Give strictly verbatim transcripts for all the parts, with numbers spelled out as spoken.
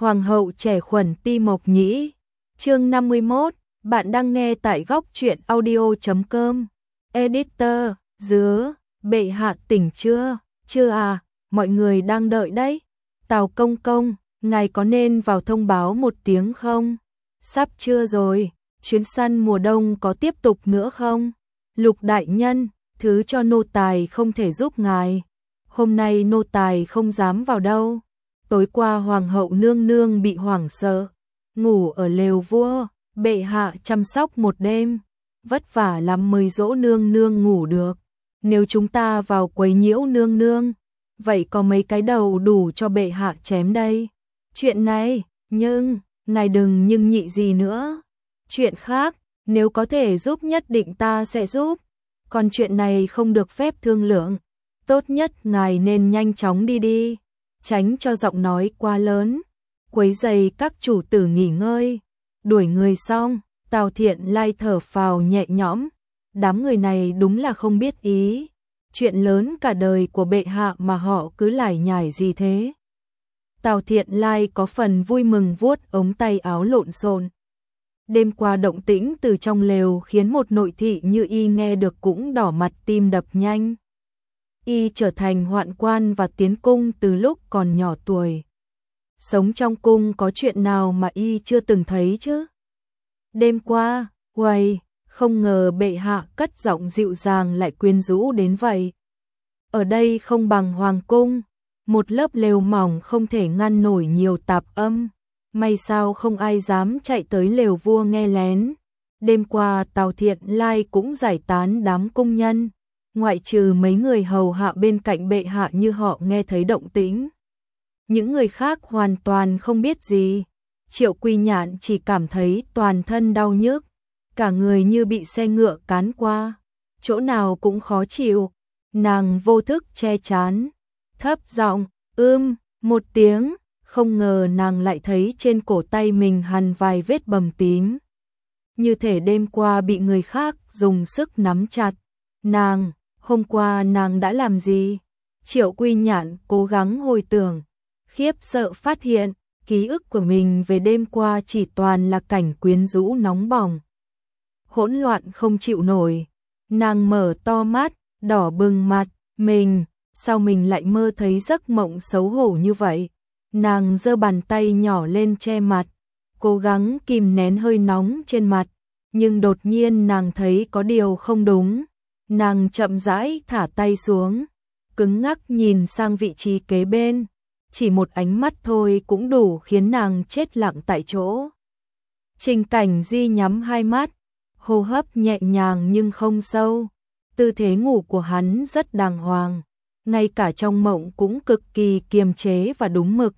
Hoàng hậu trẻ khuẩn ti mộc nhĩ. Chương năm mươi mốt, bạn đang nghe tại góc truyện audio chấm com. Editor, dứa, bệ hạ tỉnh chưa? Chưa à, mọi người đang đợi đấy. Tào công công, ngài có nên vào thông báo một tiếng không? Sắp trưa rồi, chuyến săn mùa đông có tiếp tục nữa không? Lục đại nhân, thứ cho nô tài không thể giúp ngài. Hôm nay nô tài không dám vào đâu. Tối qua hoàng hậu nương nương bị hoảng sợ, ngủ ở lều vua, bệ hạ chăm sóc một đêm, vất vả lắm mới dỗ nương nương ngủ được. Nếu chúng ta vào quấy nhiễu nương nương, vậy có mấy cái đầu đủ cho bệ hạ chém đây. Chuyện này, nhưng, ngài đừng nhưng nhị gì nữa. Chuyện khác, nếu có thể giúp nhất định ta sẽ giúp. Còn chuyện này không được phép thương lượng. Tốt nhất ngài nên nhanh chóng đi đi, tránh cho giọng nói quá lớn, quấy rầy các chủ tử nghỉ ngơi. Đuổi người xong, Tào Thiện Lai thở phào nhẹ nhõm. Đám người này đúng là không biết ý. Chuyện lớn cả đời của bệ hạ mà họ cứ lải nhải gì thế. Tào Thiện Lai có phần vui mừng vuốt ống tay áo lộn xộn. Đêm qua động tĩnh từ trong lều khiến một nội thị như y nghe được cũng đỏ mặt tim đập nhanh. Y trở thành hoạn quan và tiến cung từ lúc còn nhỏ tuổi. Sống trong cung có chuyện nào mà y chưa từng thấy chứ? Đêm qua, uầy, không ngờ bệ hạ cất giọng dịu dàng lại quyến rũ đến vậy. Ở đây không bằng hoàng cung, một lớp lều mỏng không thể ngăn nổi nhiều tạp âm. May sao không ai dám chạy tới lều vua nghe lén. Đêm qua Tào Thiện Lai cũng giải tán đám cung nhân, ngoại trừ mấy người hầu hạ bên cạnh bệ hạ như họ nghe thấy động tĩnh. Những người khác hoàn toàn không biết gì. Triệu Quy Nhạn chỉ cảm thấy toàn thân đau nhức, cả người như bị xe ngựa cán qua, chỗ nào cũng khó chịu. Nàng vô thức che chán, thấp giọng, ưm, một tiếng, không ngờ nàng lại thấy trên cổ tay mình hằn vài vết bầm tím. Như thể đêm qua bị người khác dùng sức nắm chặt. Nàng, hôm qua nàng đã làm gì? Triệu Quy Nhạn cố gắng hồi tưởng, khiếp sợ phát hiện, ký ức của mình về đêm qua chỉ toàn là cảnh quyến rũ nóng bỏng. Hỗn loạn không chịu nổi, nàng mở to mắt, đỏ bừng mặt, mình, sao mình lại mơ thấy giấc mộng xấu hổ như vậy? Nàng giơ bàn tay nhỏ lên che mặt, cố gắng kìm nén hơi nóng trên mặt, nhưng đột nhiên nàng thấy có điều không đúng. Nàng chậm rãi thả tay xuống, cứng ngắc nhìn sang vị trí kế bên, chỉ một ánh mắt thôi cũng đủ khiến nàng chết lặng tại chỗ. Trình Cảnh Di nhắm hai mắt, hô hấp nhẹ nhàng nhưng không sâu, tư thế ngủ của hắn rất đàng hoàng, ngay cả trong mộng cũng cực kỳ kiềm chế và đúng mực.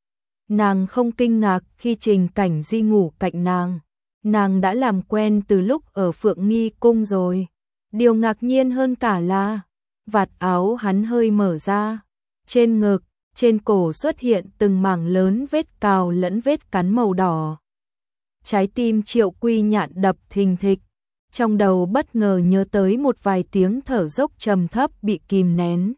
Nàng không kinh ngạc khi Trình Cảnh Di ngủ cạnh nàng, nàng đã làm quen từ lúc ở Phượng Nghi cung rồi. Điều ngạc nhiên hơn cả là vạt áo hắn hơi mở ra, trên ngực, trên cổ xuất hiện từng mảng lớn vết cào lẫn vết cắn màu đỏ. Trái tim Triệu Quy Nhạn đập thình thịch, trong đầu bất ngờ nhớ tới một vài tiếng thở dốc trầm thấp bị kìm nén.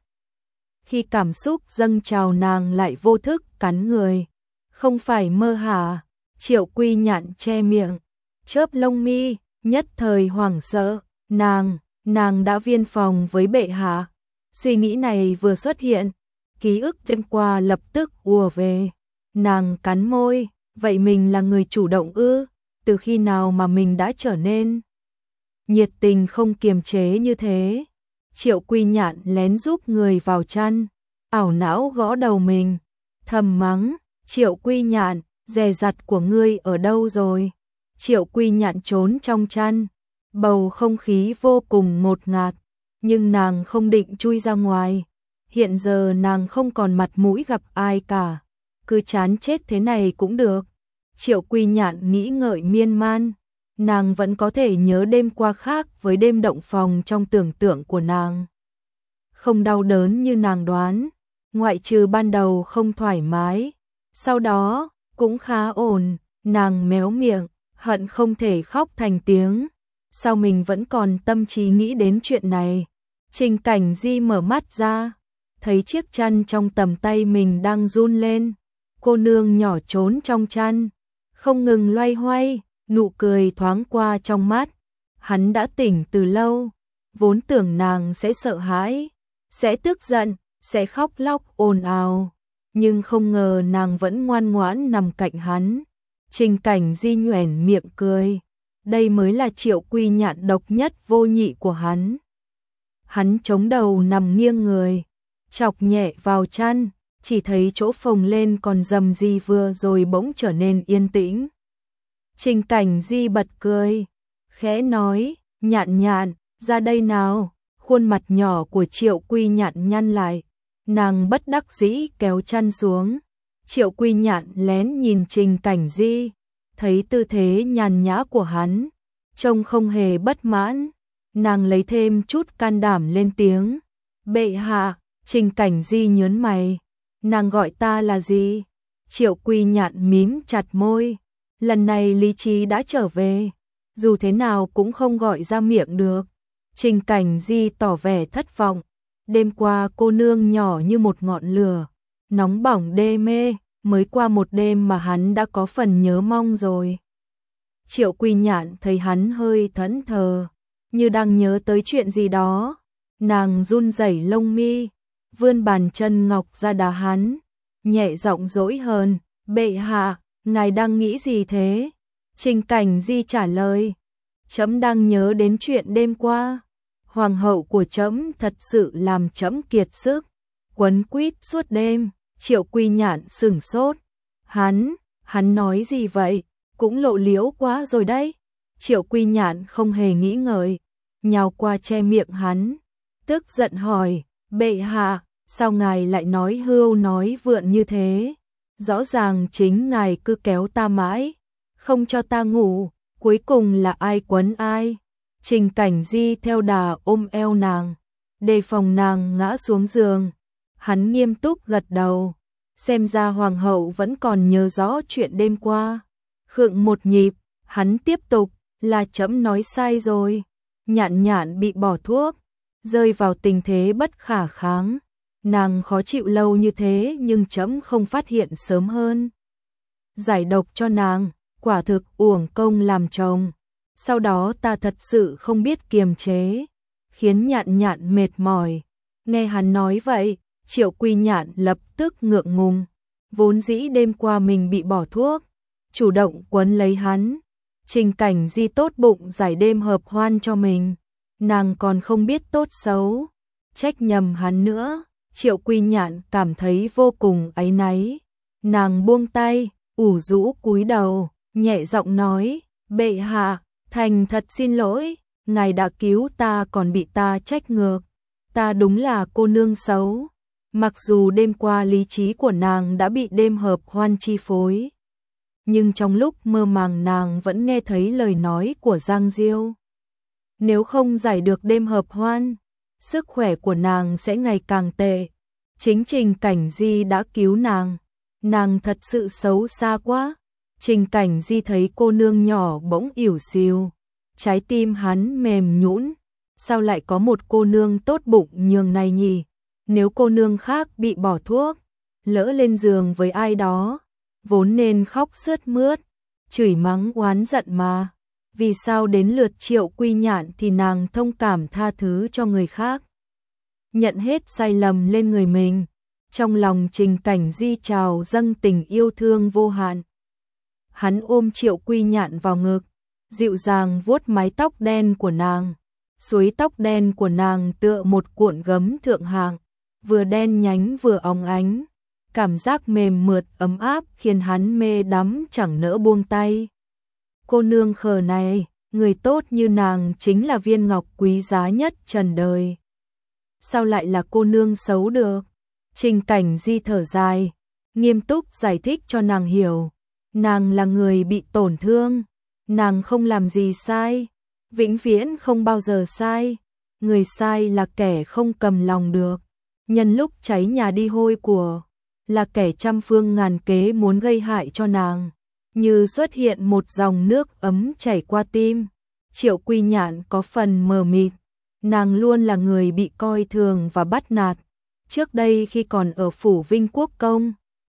Khi cảm xúc dâng trào nàng lại vô thức cắn người. Không phải mơ hả? Triệu Quy Nhạn che miệng, chớp lông mi, nhất thời hoảng sợ. Nàng, nàng đã viên phòng với bệ hạ. Suy nghĩ này vừa xuất hiện, ký ức đêm qua lập tức ùa về. Nàng cắn môi, vậy mình là người chủ động ư? Từ khi nào mà mình đã trở nên nhiệt tình không kiềm chế như thế? Triệu Quy Nhạn lén giúp người vào chăn, ảo não gõ đầu mình, thầm mắng, Triệu Quy Nhạn, dè dặt của ngươi ở đâu rồi? Triệu Quy Nhạn trốn trong chăn, bầu không khí vô cùng ngột ngạt, nhưng nàng không định chui ra ngoài. Hiện giờ nàng không còn mặt mũi gặp ai cả, cứ chán chết thế này cũng được. Triệu Quy Nhạn nghĩ ngợi miên man, nàng vẫn có thể nhớ đêm qua khác với đêm động phòng trong tưởng tượng của nàng. Không đau đớn như nàng đoán, ngoại trừ ban đầu không thoải mái, sau đó cũng khá ổn. Nàng méo miệng, hận không thể khóc thành tiếng. Sao mình vẫn còn tâm trí nghĩ đến chuyện này? Trình Cảnh Di mở mắt ra, thấy chiếc chăn trong tầm tay mình đang run lên. cô nương nhỏ trốn trong chăn, không ngừng loay hoay, nụ cười thoáng qua trong mắt. Hắn đã tỉnh từ lâu, vốn tưởng nàng sẽ sợ hãi, sẽ tức giận, sẽ khóc lóc ồn ào, nhưng không ngờ nàng vẫn ngoan ngoãn nằm cạnh hắn. Trình Cảnh Di nhoẻn miệng cười, đây mới là Triệu Quy Nhạn độc nhất vô nhị của hắn. Hắn chống đầu nằm nghiêng người, chọc nhẹ vào chăn, chỉ thấy chỗ phồng lên còn rầm gì vừa rồi bỗng trở nên yên tĩnh. Trình Cảnh Di bật cười, khẽ nói, Nhạn Nhạn, ra đây nào. Khuôn mặt nhỏ của Triệu Quy Nhạn nhăn lại, nàng bất đắc dĩ kéo chăn xuống. Triệu Quy Nhạn lén nhìn Trình Cảnh Di, thấy tư thế nhàn nhã của hắn, trông không hề bất mãn, nàng lấy thêm chút can đảm lên tiếng. Bệ hạ. Trình Cảnh Di nhớn mày, nàng gọi ta là gì? Triệu Quy Nhạn mím chặt môi, lần này lý trí đã trở về, dù thế nào cũng không gọi ra miệng được. Trình Cảnh Di tỏ vẻ thất vọng, đêm qua cô nương nhỏ như một ngọn lửa, nóng bỏng đê mê, mới qua một đêm mà hắn đã có phần nhớ mong rồi. Triệu Quy Nhạn thấy hắn hơi thẫn thờ, như đang nhớ tới chuyện gì đó, nàng run rẩy lông mi, vươn bàn chân ngọc ra đá hắn, nhẹ giọng dỗi hờn, bệ hạ, ngài đang nghĩ gì thế? Trình Cảnh Di trả lời, trẫm đang nhớ đến chuyện đêm qua, hoàng hậu của trẫm thật sự làm trẫm kiệt sức, quấn quýt suốt đêm. Triệu Quy Nhạn sửng sốt, hắn, hắn nói gì vậy, cũng lộ liễu quá rồi đấy. Triệu Quy Nhạn không hề nghĩ ngợi, nhào qua che miệng hắn, tức giận hỏi, bệ hạ, sao ngài lại nói hưu nói vượn như thế? Rõ ràng chính ngài cứ kéo ta mãi, không cho ta ngủ, cuối cùng là ai quấn ai? Trình Cảnh Di theo đà ôm eo nàng, đề phòng nàng ngã xuống giường. Hắn nghiêm túc gật đầu, xem ra hoàng hậu vẫn còn nhớ rõ chuyện đêm qua. Khựng một nhịp, hắn tiếp tục, là trẫm nói sai rồi. Nhạn Nhạn bị bỏ thuốc, rơi vào tình thế bất khả kháng. Nàng khó chịu lâu như thế nhưng trẫm không phát hiện sớm hơn. Giải độc cho nàng, quả thực uổng công làm chồng. Sau đó ta thật sự không biết kiềm chế, khiến Nhạn Nhạn mệt mỏi. Nghe hắn nói vậy, Triệu Quy Nhạn lập tức ngượng ngùng, vốn dĩ đêm qua mình bị bỏ thuốc, chủ động quấn lấy hắn. Trình Cảnh Di tốt bụng giải đêm hợp hoan cho mình, nàng còn không biết tốt xấu, trách nhầm hắn nữa. Triệu Quy Nhạn cảm thấy vô cùng áy náy, nàng buông tay, ủ rũ cúi đầu, nhẹ giọng nói, bệ hạ, thành thật xin lỗi, ngài đã cứu ta còn bị ta trách ngược, ta đúng là cô nương xấu. Mặc dù đêm qua lý trí của nàng đã bị đêm hợp hoan chi phối, nhưng trong lúc mơ màng nàng vẫn nghe thấy lời nói của Giang Diêu. Nếu không giải được đêm hợp hoan, sức khỏe của nàng sẽ ngày càng tệ. Chính Trình Cảnh Di đã cứu nàng, nàng thật sự xấu xa quá. Trình Cảnh Di thấy cô nương nhỏ bỗng ỉu xìu, trái tim hắn mềm nhũn, sao lại có một cô nương tốt bụng nhường này nhỉ? Nếu cô nương khác bị bỏ thuốc, lỡ lên giường với ai đó, vốn nên khóc sướt mướt, chửi mắng oán giận mà. Vì sao đến lượt Triệu Quy Nhạn thì nàng thông cảm tha thứ cho người khác, nhận hết sai lầm lên người mình. Trong lòng Trình Cảnh Di trào dâng tình yêu thương vô hạn. Hắn ôm Triệu Quy Nhạn vào ngực, dịu dàng vuốt mái tóc đen của nàng. Suối tóc đen của nàng tựa một cuộn gấm thượng hạng, vừa đen nhánh vừa óng ánh, cảm giác mềm mượt ấm áp khiến hắn mê đắm chẳng nỡ buông tay. Cô nương khờ này, người tốt như nàng chính là viên ngọc quý giá nhất trần đời. Sao lại là cô nương xấu được? Trình Cảnh Di thở dài, nghiêm túc giải thích cho nàng hiểu. Nàng là người bị tổn thương, nàng không làm gì sai, vĩnh viễn không bao giờ sai. Người sai là kẻ không cầm lòng được, nhân lúc cháy nhà đi hôi của, là kẻ trăm phương ngàn kế muốn gây hại cho nàng. Như xuất hiện một dòng nước ấm chảy qua tim. Triệu Quy Nhạn có phần mờ mịt, nàng luôn là người bị coi thường và bắt nạt. Trước đây khi còn ở phủ Vinh Quốc Công,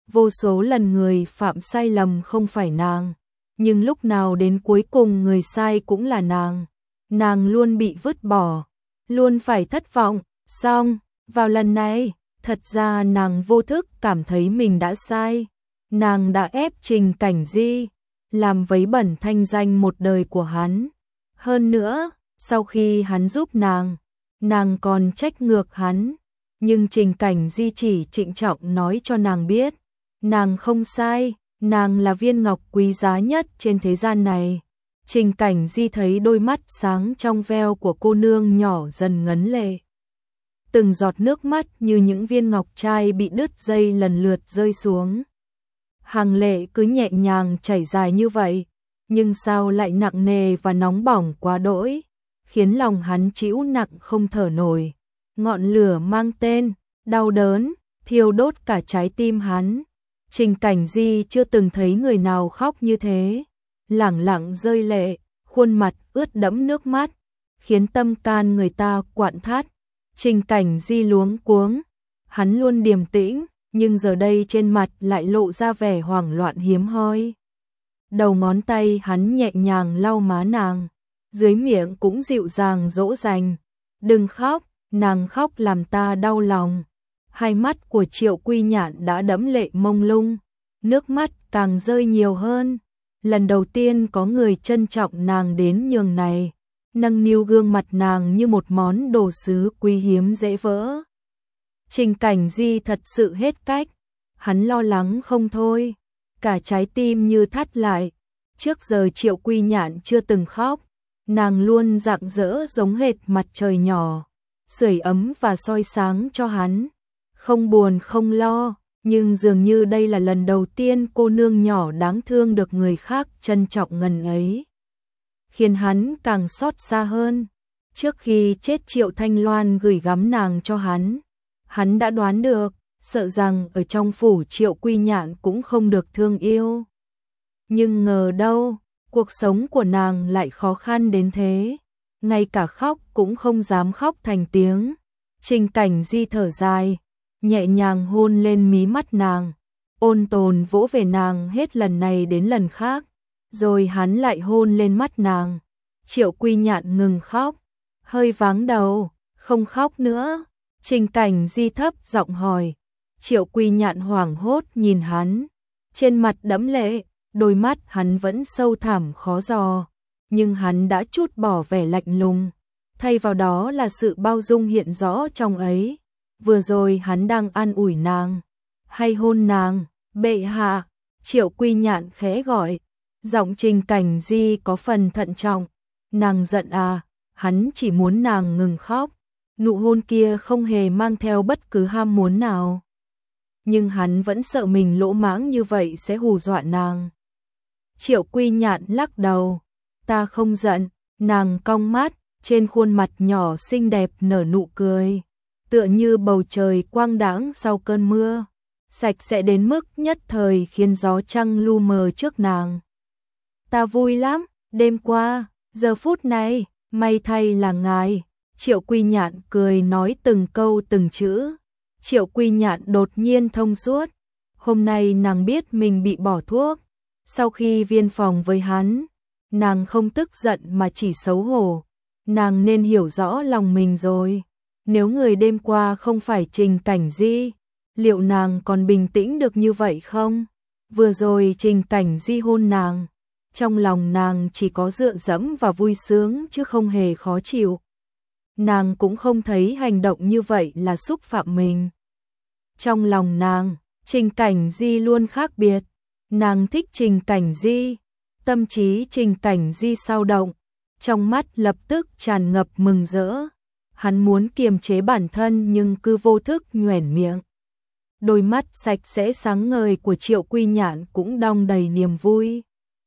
vô số lần người phạm sai lầm không phải nàng, nhưng lúc nào đến cuối cùng người sai cũng là nàng. Nàng luôn bị vứt bỏ, luôn phải thất vọng, xong, vào lần này, thật ra nàng vô thức cảm thấy mình đã sai. Nàng đã ép Trình Cảnh Di, làm vấy bẩn thanh danh một đời của hắn. Hơn nữa, sau khi hắn giúp nàng, nàng còn trách ngược hắn. Nhưng Trình Cảnh Di chỉ trịnh trọng nói cho nàng biết, nàng không sai, nàng là viên ngọc quý giá nhất trên thế gian này. Trình Cảnh Di thấy đôi mắt sáng trong veo của cô nương nhỏ dần ngấn lệ. Từng giọt nước mắt như những viên ngọc trai bị đứt dây lần lượt rơi xuống. Hàng lệ cứ nhẹ nhàng chảy dài như vậy, nhưng sao lại nặng nề và nóng bỏng quá đỗi, khiến lòng hắn trĩu nặng không thở nổi. Ngọn lửa mang tên, đau đớn, thiêu đốt cả trái tim hắn. Trình Cảnh Di chưa từng thấy người nào khóc như thế, lẳng lặng rơi lệ, khuôn mặt ướt đẫm nước mắt, khiến tâm can người ta quặn thắt. Trình Cảnh Di luống cuống, hắn luôn điềm tĩnh, nhưng giờ đây trên mặt lại lộ ra vẻ hoảng loạn hiếm hoi. Đầu ngón tay hắn nhẹ nhàng lau má nàng, dưới miệng cũng dịu dàng dỗ dành. Đừng khóc, nàng khóc làm ta đau lòng. Hai mắt của Triệu Quy Nhạn đã đẫm lệ mông lung, nước mắt càng rơi nhiều hơn. Lần đầu tiên có người trân trọng nàng đến nhường này, nâng niu gương mặt nàng như một món đồ sứ quý hiếm dễ vỡ. Trình Cảnh Di thật sự hết cách, hắn lo lắng không thôi, cả trái tim như thắt lại. Trước giờ Triệu Quy Nhạn chưa từng khóc, nàng luôn rạng rỡ giống hệt mặt trời nhỏ, sưởi ấm và soi sáng cho hắn, không buồn không lo. Nhưng dường như đây là lần đầu tiên cô nương nhỏ đáng thương được người khác trân trọng ngần ấy, khiến hắn càng xót xa hơn. Trước khi chết Triệu Thanh Loan gửi gắm nàng cho hắn, hắn đã đoán được, sợ rằng ở trong phủ Triệu Quy Nhạn cũng không được thương yêu. Nhưng ngờ đâu, cuộc sống của nàng lại khó khăn đến thế, ngay cả khóc cũng không dám khóc thành tiếng. Trình Cảnh Di thở dài, nhẹ nhàng hôn lên mí mắt nàng, ôn tồn vỗ về nàng hết lần này đến lần khác, rồi hắn lại hôn lên mắt nàng. Triệu Quy Nhạn ngừng khóc, hơi váng đầu, không khóc nữa. Trình Cảnh Di thấp giọng hỏi. Triệu Quy Nhạn hoảng hốt nhìn hắn, trên mặt đẫm lệ, đôi mắt hắn vẫn sâu thẳm khó dò, nhưng hắn đã trút bỏ vẻ lạnh lùng, thay vào đó là sự bao dung hiện rõ trong ấy. Vừa rồi hắn đang an ủi nàng, hay hôn nàng. Bệ hạ, Triệu Quy Nhạn khẽ gọi, giọng Trình Cảnh Di có phần thận trọng. Nàng giận à? Hắn chỉ muốn nàng ngừng khóc. Nụ hôn kia không hề mang theo bất cứ ham muốn nào, nhưng hắn vẫn sợ mình lỗ mãng như vậy sẽ hù dọa nàng. Triệu Quy Nhạn lắc đầu, ta không giận. Nàng cong mắt, trên khuôn mặt nhỏ xinh đẹp nở nụ cười, tựa như bầu trời quang đãng sau cơn mưa, sạch sẽ đến mức nhất thời khiến gió trăng lu mờ trước nàng. Ta vui lắm, đêm qua, giờ phút này, may thay là ngài. Triệu Quy Nhạn cười nói từng câu từng chữ. Triệu Quy Nhạn đột nhiên thông suốt, hôm nay nàng biết mình bị bỏ thuốc. Sau khi viên phòng với hắn, nàng không tức giận mà chỉ xấu hổ. Nàng nên hiểu rõ lòng mình rồi. Nếu người đêm qua không phải Trình Cảnh Di, liệu nàng còn bình tĩnh được như vậy không? Vừa rồi Trình Cảnh Di hôn nàng, trong lòng nàng chỉ có dựa dẫm và vui sướng chứ không hề khó chịu. Nàng cũng không thấy hành động như vậy là xúc phạm mình. Trong lòng nàng, Trình Cảnh Di luôn khác biệt. Nàng thích Trình Cảnh Di, tâm trí Trình Cảnh Di sao động, trong mắt lập tức tràn ngập mừng rỡ. Hắn muốn kiềm chế bản thân nhưng cứ vô thức nhoẻn miệng. Đôi mắt sạch sẽ sáng ngời của Triệu Quy Nhạn cũng đong đầy niềm vui.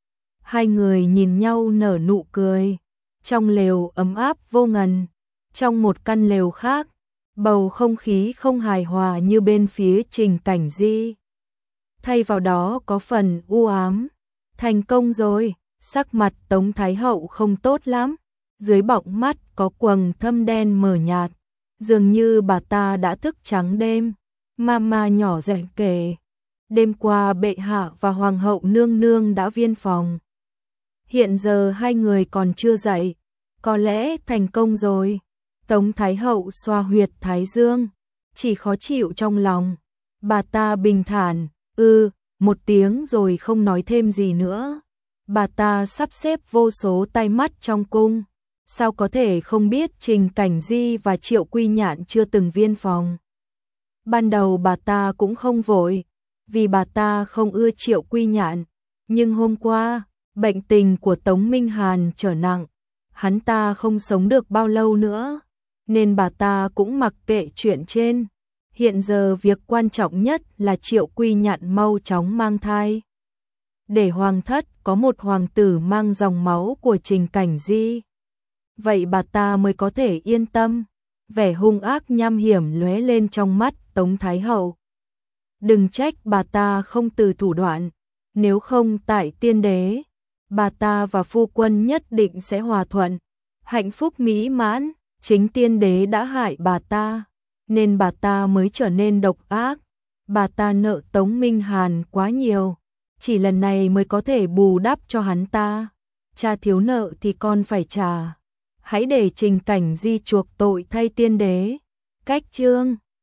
Hai người nhìn nhau nở nụ cười, trong lều ấm áp vô ngần. Trong một căn lều khác, bầu không khí không hài hòa như bên phía Trình Cảnh Di. Thay vào đó có phần u ám. Thành công rồi, sắc mặt Tống Thái Hậu không tốt lắm. Dưới bọng mắt có quầng thâm đen mờ nhạt, dường như bà ta đã thức trắng đêm. Mama nhỏ giọng kể, Đêm qua bệ hạ và hoàng hậu nương nương đã viên phòng. Hiện giờ hai người còn chưa dậy, có lẽ thành công rồi. Tống Thái hậu xoa huyệt thái dương, chỉ khó chịu trong lòng. Bà ta bình thản, ư, một tiếng rồi không nói thêm gì nữa. Bà ta sắp xếp vô số tay mắt trong cung, sao có thể không biết Trình Cảnh Di và Triệu Quy Nhạn chưa từng viên phòng. Ban đầu bà ta cũng không vội, vì bà ta không ưa Triệu Quy Nhạn, nhưng hôm qua, bệnh tình của Tống Minh Hàn trở nặng, hắn ta không sống được bao lâu nữa, nên bà ta cũng mặc kệ chuyện trên. Hiện giờ việc quan trọng nhất là Triệu Quy Nhạn mau chóng mang thai, để hoàng thất có một hoàng tử mang dòng máu của Trình Cảnh Di. Vậy bà ta mới có thể yên tâm. Vẻ hung ác nham hiểm lóe lên trong mắt Tống Thái hậu. Đừng trách bà ta không từ thủ đoạn, nếu không tại tiên đế, bà ta và phu quân nhất định sẽ hòa thuận, hạnh phúc mỹ mãn. Chính tiên đế đã hại bà ta, nên bà ta mới trở nên độc ác. Bà ta nợ Tống Minh Hàn quá nhiều, chỉ lần này mới có thể bù đắp cho hắn ta. Cha thiếu nợ thì con phải trả. Hãy để Trình Cảnh Di chuộc tội thay tiên đế. Cách chương